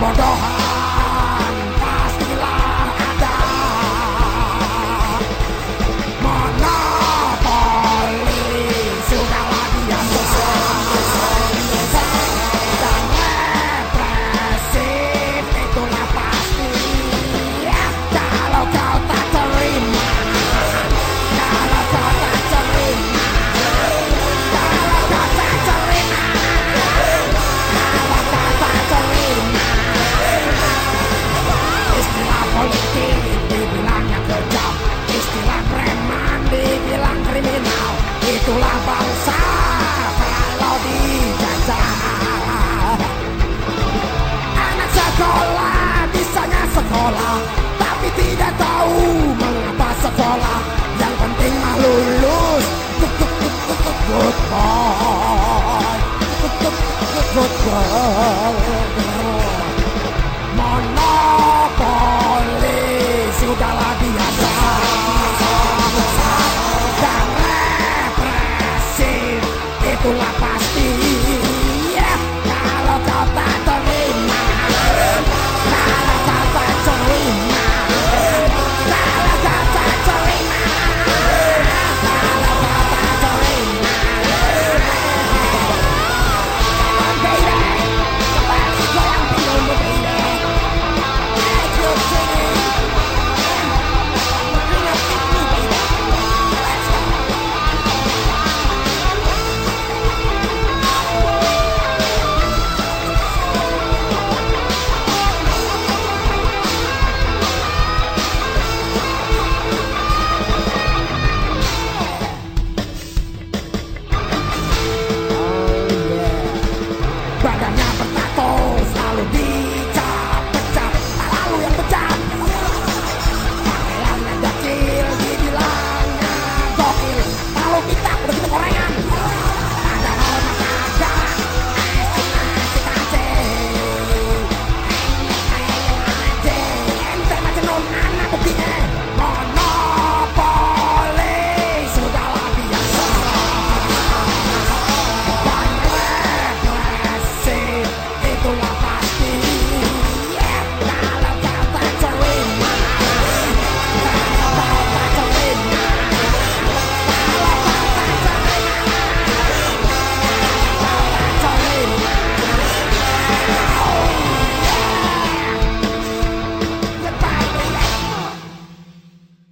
Kebodohan pastilah ada, monopoli sudahlah biasa, dan represif itulah pasti. Kalau kau tak terima, kalau kau tak terima, kalau kau tak terima, kalau kau tak terima, istilah politik dibilangnya kejam, istilah preman dibilang kriminal. Itulah bangsa kalau dijajah. Anak sekolah bisanya sekolah, tapi tidak tahu mengapa sekolah. Yang penting mah lulus. Good boy, good boy.